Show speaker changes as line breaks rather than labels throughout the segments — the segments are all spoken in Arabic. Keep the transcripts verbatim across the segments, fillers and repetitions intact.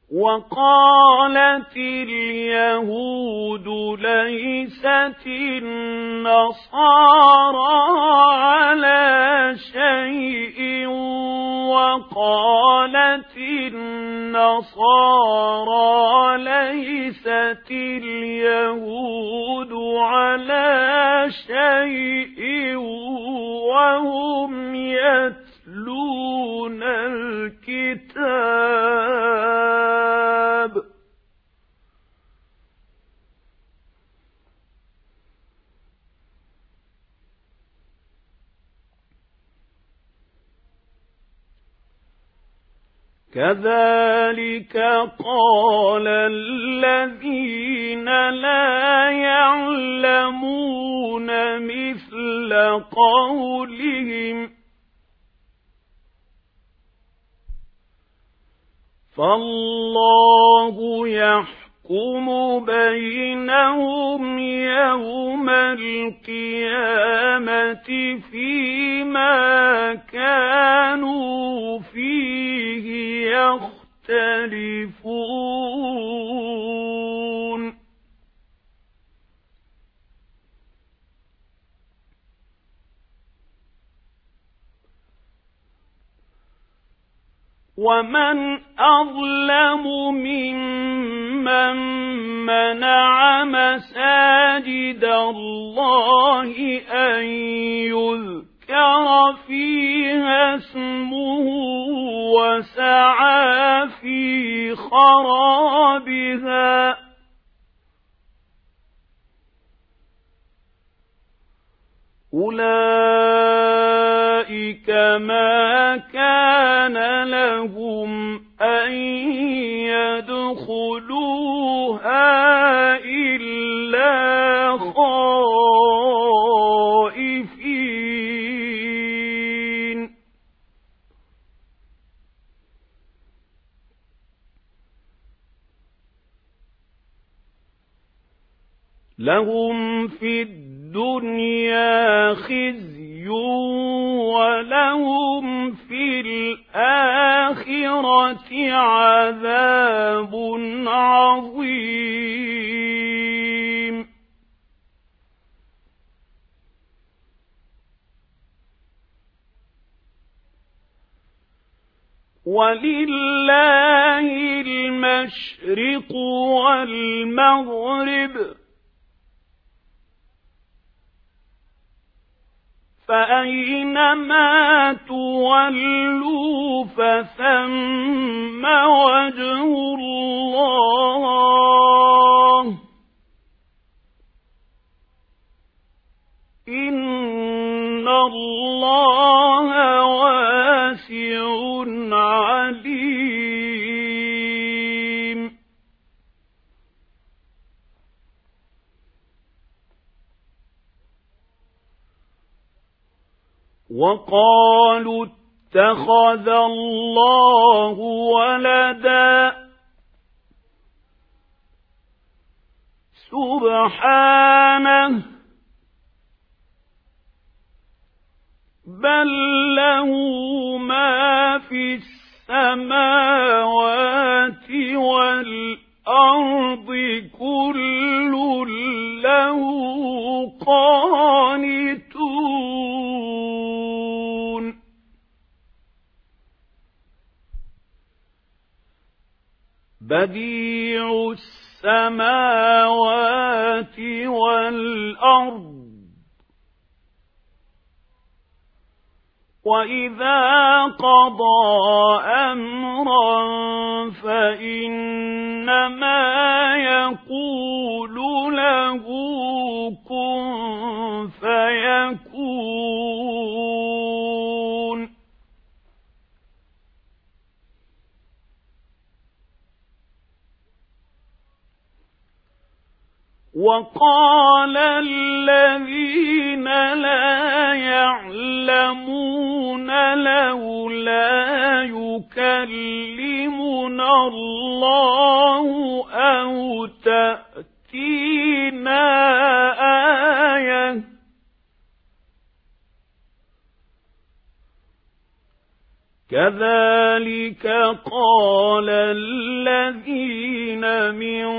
وقالت اليهود ليست النصارى على شيء وقالت النصارى ليست اليهود على شيء وهم يتلون الكتاب. كذلك قال الذين لا يعلمون مثل قولهم فالله يحكم بينهم يوم القيامة فيما كانوا فيه يختلفون. ومن أظلم ممن منع مساجد الله أن يذكر فيها اسمه وسعى في خرابها أولئك ما كان لهم أن يدخلوها إلا خائفين. لهم في الدنيا خزي ولهم في الآخرة عذاب عظيم. ولله المشرق والمغرب فأينما تولوا فثم وجه الله إن الله واسع عليم. وقالوا اتخذ الله ولدا سبحانه بل له ما في السماوات والأرض كل له قانتون. بديع السماوات والأرض وإذا قضى أمرا فإنما يقول له كن فيكون. وقال الذين لا يعلمون لولا يكلمنا الله أو تأتينا آية كذلك قال الذين من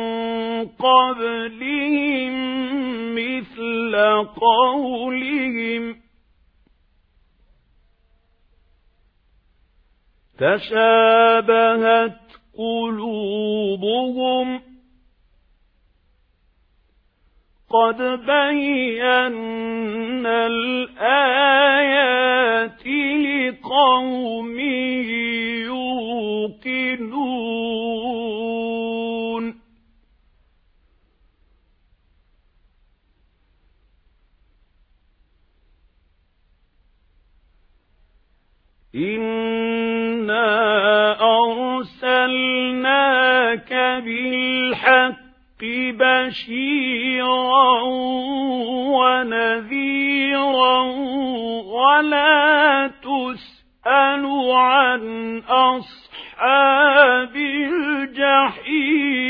قبلهم مثل قولهم تشابهت قلوبهم قد بينا الآيات لقوم يوقنون إنا أرسلناك بالحق بشيرا ونذيرا ولا تسأل عن أصحاب الجحيم